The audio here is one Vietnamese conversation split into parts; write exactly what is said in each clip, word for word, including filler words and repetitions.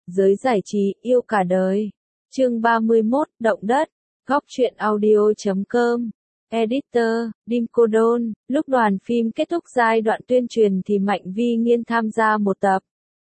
Giới giải trí, yêu cả đời. Chương ba mươi mốt, Động đất. Góc truyện audio chấm com. Editor, Dim Cô Đôn. Lúc đoàn phim kết thúc giai đoạn tuyên truyền thì Mạnh Vi Nghiên tham gia một tập.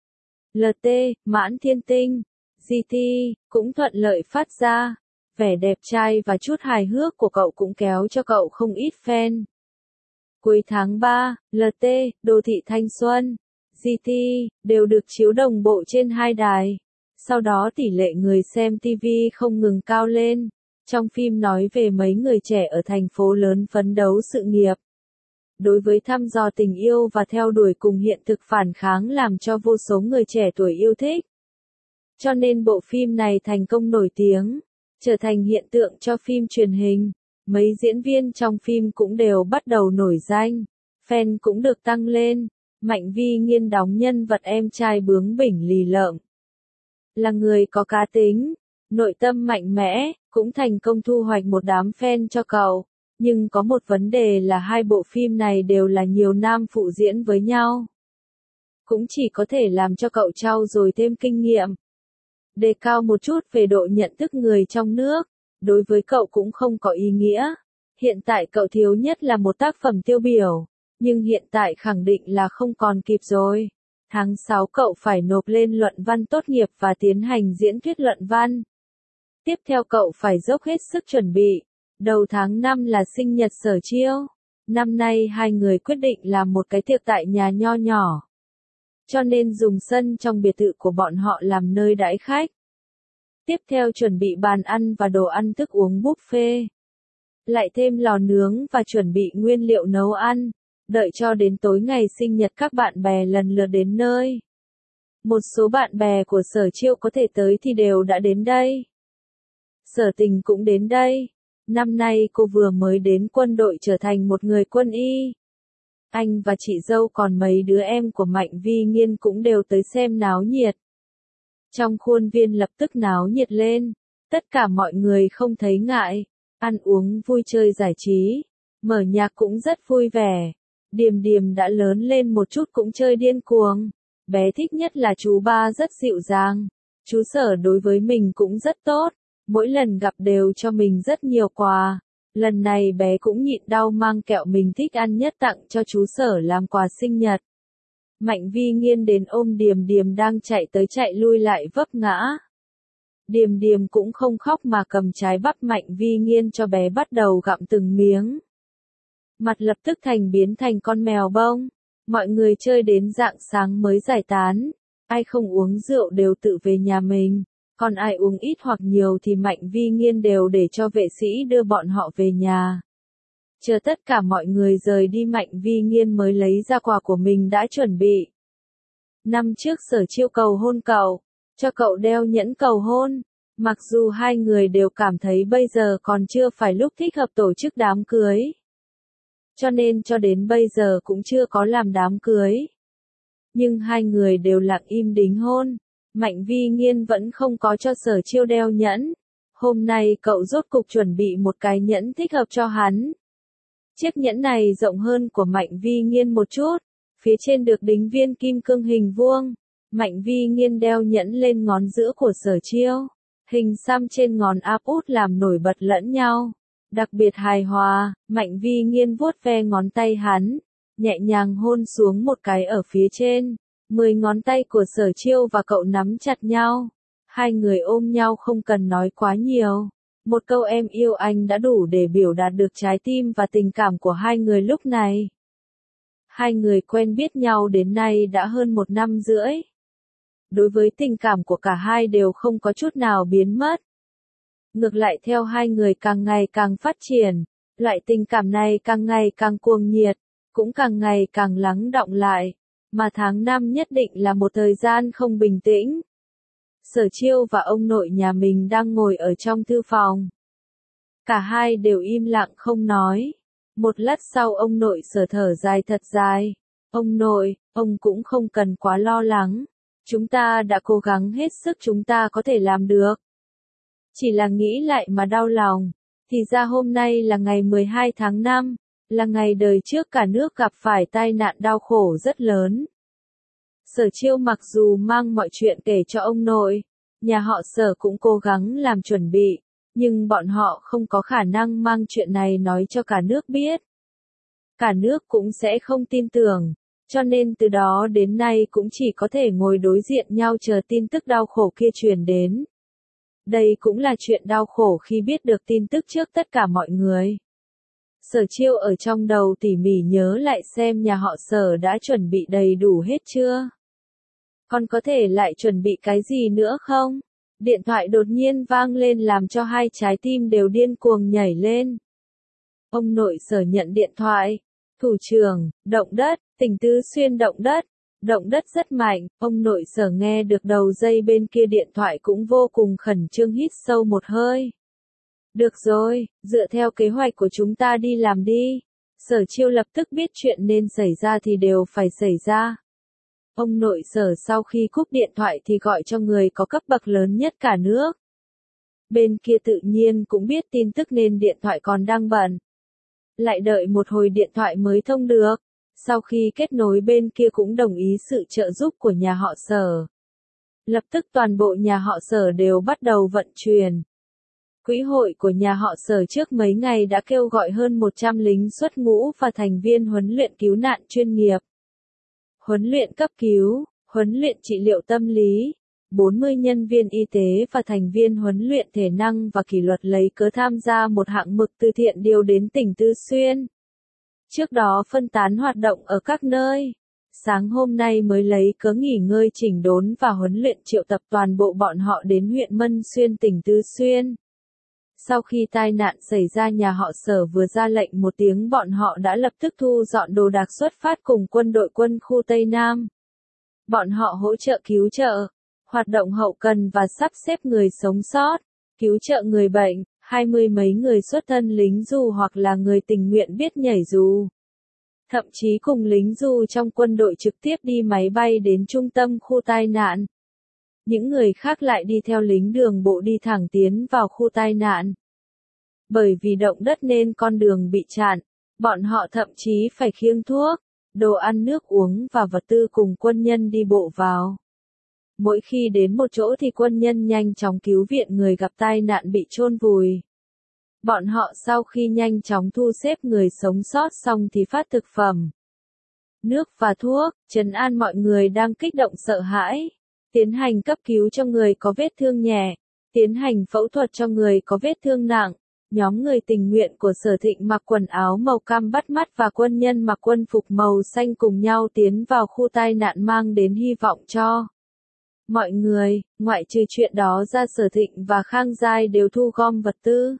lờ tê, Mãn Thiên Tinh. giê tê, cũng thuận lợi phát ra. Vẻ đẹp trai và chút hài hước của cậu cũng kéo cho cậu không ít fan. Cuối tháng ba, lờ tê, Đô thị Thanh Xuân, giê tê, đều được chiếu đồng bộ trên hai đài. Sau đó tỷ lệ người xem ti vi không ngừng cao lên. Trong phim nói về mấy người trẻ ở thành phố lớn phấn đấu sự nghiệp. Đối với thăm dò tình yêu và theo đuổi cùng hiện thực phản kháng làm cho vô số người trẻ tuổi yêu thích. Cho nên bộ phim này thành công nổi tiếng, trở thành hiện tượng cho phim truyền hình. Mấy diễn viên trong phim cũng đều bắt đầu nổi danh, fan cũng được tăng lên. Mạnh Vi Nghiên đóng nhân vật em trai bướng bỉnh lì lợm. Là người có cá tính, nội tâm mạnh mẽ, cũng thành công thu hoạch một đám fan cho cậu. Nhưng có một vấn đề là hai bộ phim này đều là nhiều nam phụ diễn với nhau. Cũng chỉ có thể làm cho cậu trau dồi thêm kinh nghiệm. Đề cao một chút về độ nhận thức người trong nước, đối với cậu cũng không có ý nghĩa. Hiện tại cậu thiếu nhất là một tác phẩm tiêu biểu, nhưng hiện tại khẳng định là không còn kịp rồi. Tháng sáu cậu phải nộp lên luận văn tốt nghiệp và tiến hành diễn thuyết luận văn. Tiếp theo cậu phải dốc hết sức chuẩn bị. Đầu tháng năm là sinh nhật Sở Chiêu. Năm nay hai người quyết định làm một cái tiệc tại nhà nho nhỏ. Cho nên dùng sân trong biệt thự của bọn họ làm nơi đãi khách. Tiếp theo chuẩn bị bàn ăn và đồ ăn thức uống buffet. Lại thêm lò nướng và chuẩn bị nguyên liệu nấu ăn. Đợi cho đến tối ngày sinh nhật các bạn bè lần lượt đến nơi. Một số bạn bè của Sở Chiêu có thể tới thì đều đã đến đây. Sở Tình cũng đến đây. Năm nay cô vừa mới đến quân đội trở thành một người quân y. Anh và chị dâu còn mấy đứa em của Mạnh Vi Nghiên cũng đều tới xem náo nhiệt. Trong khuôn viên lập tức náo nhiệt lên. Tất cả mọi người không thấy ngại. Ăn uống vui chơi giải trí. Mở nhạc cũng rất vui vẻ. Điềm Điềm đã lớn lên một chút cũng chơi điên cuồng. Bé thích nhất là chú ba rất dịu dàng. Chú Sở đối với mình cũng rất tốt. Mỗi lần gặp đều cho mình rất nhiều quà. Lần này bé cũng nhịn đau mang kẹo mình thích ăn nhất tặng cho chú Sở làm quà sinh nhật. Mạnh Vi Nghiên đến ôm Điềm Điềm đang chạy tới chạy lui lại vấp ngã. Điềm Điềm cũng không khóc mà cầm trái bắp Mạnh Vi Nghiên cho bé bắt đầu gặm từng miếng. Mặt lập tức thành biến thành con mèo bông. Mọi người chơi đến rạng sáng mới giải tán. Ai không uống rượu đều tự về nhà mình. Còn ai uống ít hoặc nhiều thì Mạnh Vi Nghiên đều để cho vệ sĩ đưa bọn họ về nhà. Chờ tất cả mọi người rời đi Mạnh Vi Nghiên mới lấy ra quà của mình đã chuẩn bị. Năm trước Sở Chiêu cầu hôn cậu, cho cậu đeo nhẫn cầu hôn. Mặc dù hai người đều cảm thấy bây giờ còn chưa phải lúc thích hợp tổ chức đám cưới. Cho nên cho đến bây giờ cũng chưa có làm đám cưới. Nhưng hai người đều lặng im đính hôn. Mạnh Vi Nghiên vẫn không có cho Sở Chiêu đeo nhẫn. Hôm nay cậu rốt cục chuẩn bị một cái nhẫn thích hợp cho hắn. Chiếc nhẫn này rộng hơn của Mạnh Vi Nghiên một chút. Phía trên được đính viên kim cương hình vuông. Mạnh Vi Nghiên đeo nhẫn lên ngón giữa của Sở Chiêu. Hình xăm trên ngón áp út làm nổi bật lẫn nhau. Đặc biệt hài hòa, Mạnh Vi Nghiên vuốt ve ngón tay hắn. Nhẹ nhàng hôn xuống một cái ở phía trên. Mười ngón tay của Sở Chiêu và cậu nắm chặt nhau. Hai người ôm nhau không cần nói quá nhiều. Một câu em yêu anh đã đủ để biểu đạt được trái tim và tình cảm của hai người lúc này. Hai người quen biết nhau đến nay đã hơn một năm rưỡi. Đối với tình cảm của cả hai đều không có chút nào biến mất. Ngược lại theo hai người càng ngày càng phát triển, loại tình cảm này càng ngày càng cuồng nhiệt, cũng càng ngày càng lắng đọng lại. Mà tháng năm nhất định là một thời gian không bình tĩnh. Sở Chiêu và ông nội nhà mình đang ngồi ở trong thư phòng. Cả hai đều im lặng không nói. Một lát sau ông nội Sở thở dài thật dài. Ông nội, ông cũng không cần quá lo lắng. Chúng ta đã cố gắng hết sức chúng ta có thể làm được. Chỉ là nghĩ lại mà đau lòng. Thì ra hôm nay là ngày mười hai tháng năm. Là ngày đời trước cả nước gặp phải tai nạn đau khổ rất lớn. Sở Chiêu mặc dù mang mọi chuyện kể cho ông nội, nhà họ Sở cũng cố gắng làm chuẩn bị, nhưng bọn họ không có khả năng mang chuyện này nói cho cả nước biết. Cả nước cũng sẽ không tin tưởng, cho nên từ đó đến nay cũng chỉ có thể ngồi đối diện nhau chờ tin tức đau khổ kia truyền đến. Đây cũng là chuyện đau khổ khi biết được tin tức trước tất cả mọi người. Sở Chiêu ở trong đầu tỉ mỉ nhớ lại xem nhà họ Sở đã chuẩn bị đầy đủ hết chưa. Còn có thể lại chuẩn bị cái gì nữa không? Điện thoại đột nhiên vang lên làm cho hai trái tim đều điên cuồng nhảy lên. Ông nội Sở nhận điện thoại. Thủ trưởng, động đất, tỉnh Tứ Xuyên động đất. Động đất rất mạnh, ông nội Sở nghe được đầu dây bên kia điện thoại cũng vô cùng khẩn trương hít sâu một hơi. Được rồi, dựa theo kế hoạch của chúng ta đi làm đi. Sở Chiêu lập tức biết chuyện nên xảy ra thì đều phải xảy ra. Ông nội Sở sau khi cúp điện thoại thì gọi cho người có cấp bậc lớn nhất cả nước. Bên kia tự nhiên cũng biết tin tức nên điện thoại còn đang bận. Lại đợi một hồi điện thoại mới thông được. Sau khi kết nối bên kia cũng đồng ý sự trợ giúp của nhà họ Sở. Lập tức toàn bộ nhà họ Sở đều bắt đầu vận chuyển. Quỹ hội của nhà họ Sở trước mấy ngày đã kêu gọi hơn một trăm lính xuất ngũ và thành viên huấn luyện cứu nạn chuyên nghiệp. Huấn luyện cấp cứu, huấn luyện trị liệu tâm lý, bốn mươi nhân viên y tế và thành viên huấn luyện thể năng và kỷ luật lấy cớ tham gia một hạng mục từ thiện điều đến tỉnh Tứ Xuyên. Trước đó phân tán hoạt động ở các nơi. Sáng hôm nay mới lấy cớ nghỉ ngơi chỉnh đốn và huấn luyện triệu tập toàn bộ bọn họ đến huyện Mân Xuyên tỉnh Tứ Xuyên. Sau khi tai nạn xảy ra nhà họ Sở vừa ra lệnh một tiếng bọn họ đã lập tức thu dọn đồ đạc xuất phát cùng quân đội quân khu Tây Nam. Bọn họ hỗ trợ cứu trợ, hoạt động hậu cần và sắp xếp người sống sót, cứu trợ người bệnh, hai mươi mấy người xuất thân lính dù hoặc là người tình nguyện biết nhảy dù. Thậm chí cùng lính dù trong quân đội trực tiếp đi máy bay đến trung tâm khu tai nạn. Những người khác lại đi theo lính đường bộ đi thẳng tiến vào khu tai nạn. Bởi vì động đất nên con đường bị chặn, bọn họ thậm chí phải khiêng thuốc, đồ ăn nước uống và vật tư cùng quân nhân đi bộ vào. Mỗi khi đến một chỗ thì quân nhân nhanh chóng cứu viện người gặp tai nạn bị chôn vùi. Bọn họ sau khi nhanh chóng thu xếp người sống sót xong thì phát thực phẩm, nước và thuốc, trấn an mọi người đang kích động sợ hãi. Tiến hành cấp cứu cho người có vết thương nhẹ, tiến hành phẫu thuật cho người có vết thương nặng. Nhóm người tình nguyện của Sở Thịnh mặc quần áo màu cam bắt mắt và quân nhân mặc quân phục màu xanh cùng nhau tiến vào khu tai nạn mang đến hy vọng cho mọi người. Ngoại trừ chuyện đó ra, Sở Thịnh và Khang Giai đều thu gom vật tư,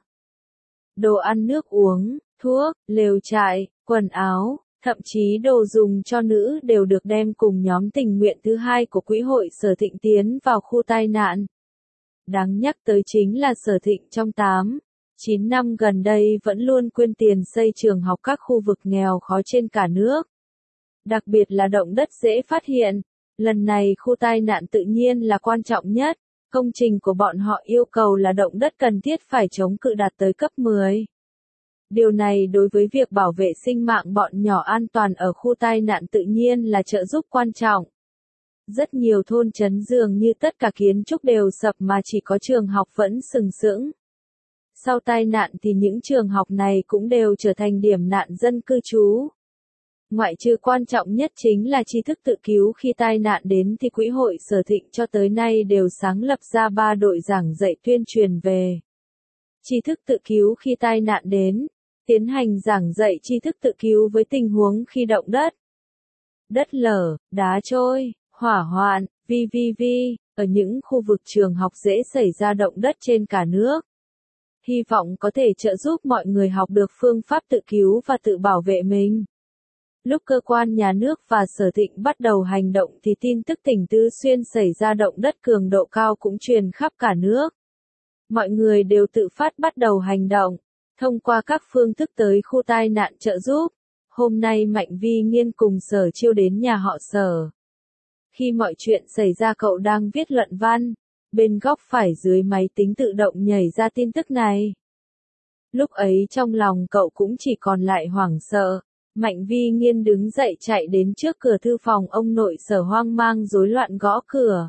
đồ ăn nước uống, thuốc, lều trại, quần áo. Thậm chí đồ dùng cho nữ đều được đem cùng nhóm tình nguyện thứ hai của Quỹ hội Sở Thịnh tiến vào khu tai nạn. Đáng nhắc tới chính là Sở Thịnh trong tám, chín năm gần đây vẫn luôn quyên tiền xây trường học các khu vực nghèo khó trên cả nước. Đặc biệt là động đất dễ phát hiện. Lần này khu tai nạn tự nhiên là quan trọng nhất. Công trình của bọn họ yêu cầu là động đất cần thiết phải chống cự đạt tới cấp mười. Điều này đối với việc bảo vệ sinh mạng bọn nhỏ an toàn ở khu tai nạn tự nhiên là trợ giúp quan trọng. Rất nhiều thôn trấn dường như tất cả kiến trúc đều sập mà chỉ có trường học vẫn sừng sững. Sau tai nạn thì những trường học này cũng đều trở thành điểm nạn dân cư trú. Ngoại trừ quan trọng nhất chính là tri thức tự cứu khi tai nạn đến thì Quỹ hội Sở Thịnh cho tới nay đều sáng lập ra ba đội giảng dạy tuyên truyền về tri thức tự cứu khi tai nạn đến. Tiến hành giảng dạy tri thức tự cứu với tình huống khi động đất, đất lở, đá trôi, hỏa hoạn, vân vân ở những khu vực trường học dễ xảy ra động đất trên cả nước. Hy vọng có thể trợ giúp mọi người học được phương pháp tự cứu và tự bảo vệ mình. Lúc cơ quan nhà nước và Sở Thịnh bắt đầu hành động thì tin tức tỉnh Tứ Xuyên xảy ra động đất cường độ cao cũng truyền khắp cả nước. Mọi người đều tự phát bắt đầu hành động. Thông qua các phương thức tới khu tai nạn trợ giúp. Hôm nay Mạnh Vi Nghiên cùng Sở Chiêu đến nhà họ Sở. Khi mọi chuyện xảy ra cậu đang viết luận văn. Bên góc phải dưới máy tính tự động nhảy ra tin tức này. Lúc ấy trong lòng cậu cũng chỉ còn lại hoảng sợ. Mạnh Vi Nghiên đứng dậy chạy đến trước cửa thư phòng ông nội Sở hoang mang rối loạn gõ cửa.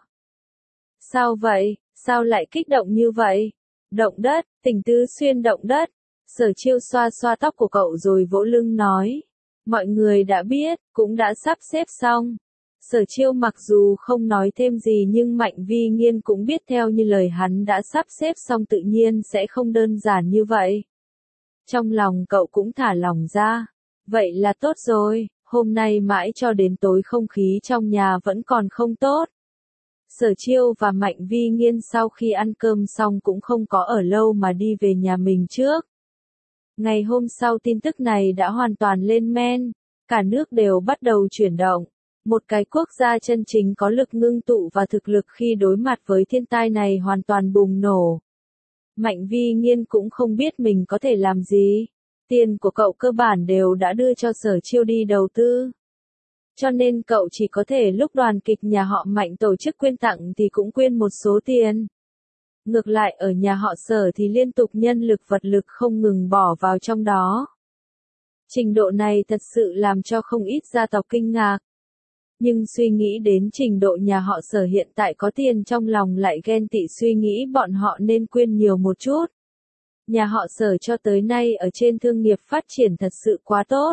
Sao vậy, sao lại kích động như vậy? Động đất, Tỉnh Tứ Xuyên động đất. Sở Chiêu xoa xoa tóc của cậu rồi vỗ lưng nói. Mọi người đã biết, cũng đã sắp xếp xong. Sở Chiêu mặc dù không nói thêm gì nhưng Mạnh Vi Nghiên cũng biết theo như lời hắn đã sắp xếp xong tự nhiên sẽ không đơn giản như vậy. Trong lòng cậu cũng thả lòng ra. Vậy là tốt rồi, hôm nay mãi cho đến tối không khí trong nhà vẫn còn không tốt. Sở Chiêu và Mạnh Vi Nghiên sau khi ăn cơm xong cũng không có ở lâu mà đi về nhà mình trước. Ngày hôm sau tin tức này đã hoàn toàn lên men, cả nước đều bắt đầu chuyển động. Một cái quốc gia chân chính có lực ngưng tụ và thực lực khi đối mặt với thiên tai này hoàn toàn bùng nổ. Mạnh Vi Nghiên cũng không biết mình có thể làm gì. Tiền của cậu cơ bản đều đã đưa cho Sở Chiêu đi đầu tư. Cho nên cậu chỉ có thể lúc đoàn kịch nhà họ Mạnh tổ chức quyên tặng thì cũng quyên một số tiền. Ngược lại ở nhà họ Sở thì liên tục nhân lực vật lực không ngừng bỏ vào trong đó. Trình độ này thật sự làm cho không ít gia tộc kinh ngạc. Nhưng suy nghĩ đến trình độ nhà họ Sở hiện tại có tiền trong lòng lại ghen tị suy nghĩ bọn họ nên quyên nhiều một chút. Nhà họ Sở cho tới nay ở trên thương nghiệp phát triển thật sự quá tốt.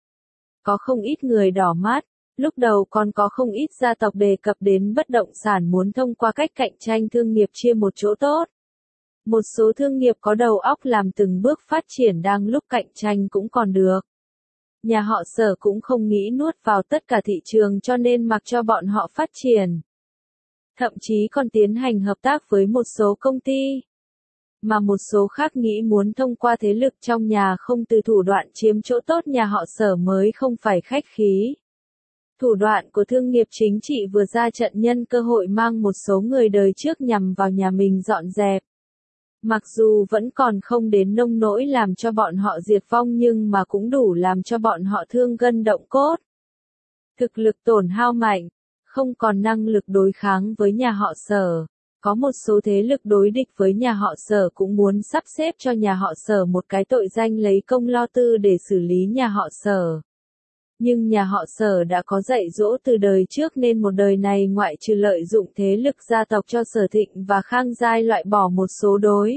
Có không ít người đỏ mắt, lúc đầu còn có không ít gia tộc đề cập đến bất động sản muốn thông qua cách cạnh tranh thương nghiệp chia một chỗ tốt. Một số thương nghiệp có đầu óc làm từng bước phát triển đang lúc cạnh tranh cũng còn được. Nhà họ Sở cũng không nghĩ nuốt vào tất cả thị trường cho nên mặc cho bọn họ phát triển. Thậm chí còn tiến hành hợp tác với một số công ty. Mà một số khác nghĩ muốn thông qua thế lực trong nhà không từ thủ đoạn chiếm chỗ tốt nhà họ Sở mới không phải khách khí. Thủ đoạn của thương nghiệp chính trị vừa ra trận nhân cơ hội mang một số người đời trước nhằm vào nhà mình dọn dẹp. Mặc dù vẫn còn không đến nông nỗi làm cho bọn họ diệt vong nhưng mà cũng đủ làm cho bọn họ thương gân động cốt. Thực lực tổn hao mạnh, không còn năng lực đối kháng với nhà họ Sở. Có một số thế lực đối địch với nhà họ Sở cũng muốn sắp xếp cho nhà họ Sở một cái tội danh lấy công lo tư để xử lý nhà họ Sở. Nhưng nhà họ Sở đã có dạy dỗ từ đời trước nên một đời này ngoại trừ lợi dụng thế lực gia tộc cho Sở Thịnh và Khang Giai loại bỏ một số đối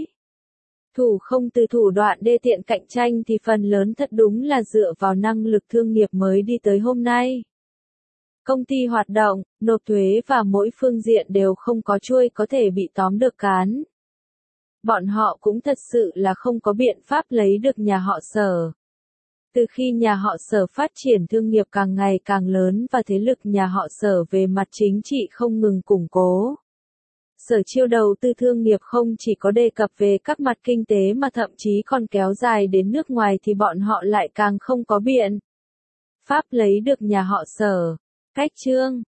thủ không từ thủ đoạn đê tiện cạnh tranh thì phần lớn thật đúng là dựa vào năng lực thương nghiệp mới đi tới hôm nay. Công ty hoạt động, nộp thuế và mỗi phương diện đều không có chuôi có thể bị tóm được cán. Bọn họ cũng thật sự là không có biện pháp lấy được nhà họ Sở. Từ khi nhà họ Sở phát triển thương nghiệp càng ngày càng lớn và thế lực nhà họ Sở về mặt chính trị không ngừng củng cố. Sở Chiêu đầu tư thương nghiệp không chỉ có đề cập về các mặt kinh tế mà thậm chí còn kéo dài đến nước ngoài thì bọn họ lại càng không có biện pháp lấy được nhà họ Sở. Cách chương